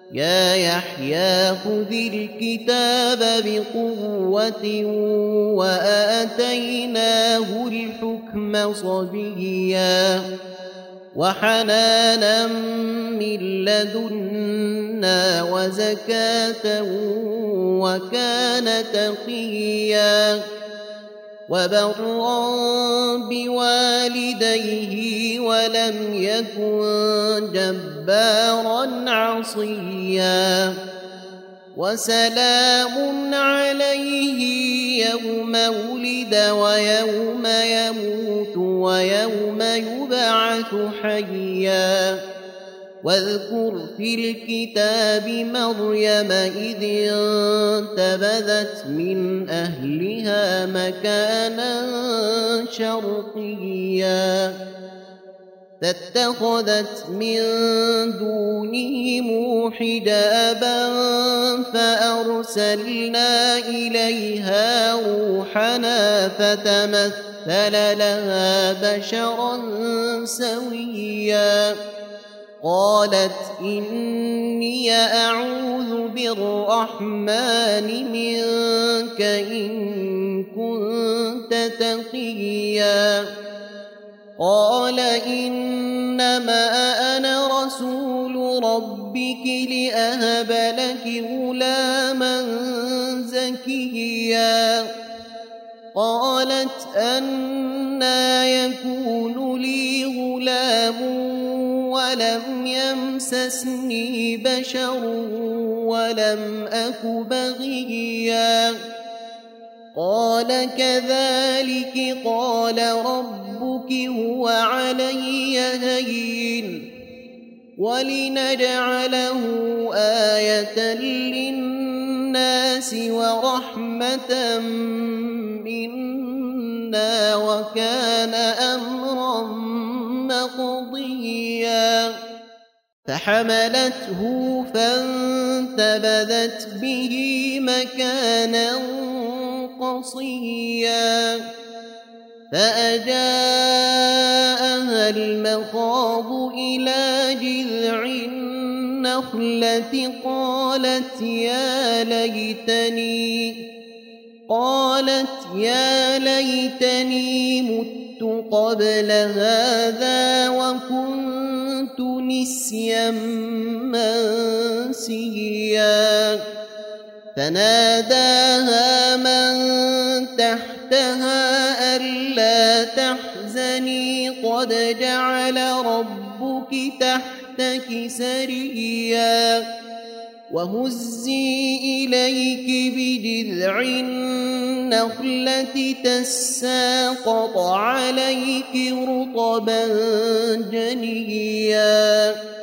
يا يحيى خذ الكتاب بقوة وآتيناه الحكم صبيا وحنانا من لدنا وزكاة وكان تقيا وبرا بوالديه ولم يكن جبارا عصيا وسلام عليه يوم ولد ويوم يموت ويوم يبعث حيا واذكر في الكتاب مريم إذ انتبذت من أهلها مكانا شرقيا فاتخذت من دونهم حجابا فأرسلنا إليها روحنا فتمثل لها بشرا سويا قالت إني أعوذ بالرحمن منك إن كنت تقيا قال إنما أنا رسول ربك لأهب لك غلاما زكيا قالت أنى يكون لي غلام ولم يمسسني بشر ولم أك بغيا قال كذلك قال ربك هو علي هين ولنجعله آية للناس ورحمة منا وكان أمرا مقضيا فحملته فانتبذت به مكانا قصيا فأجاءها المخاض إلى جذع النخلة قالت يا ليتني مت قبل هذا وكنت نسيا منسيا فناداها من تحتها ألا تحزني قد جعل ربك تحتك سريا وهزي إليك بجذع النخلة تساقط عليك رطبا جنيا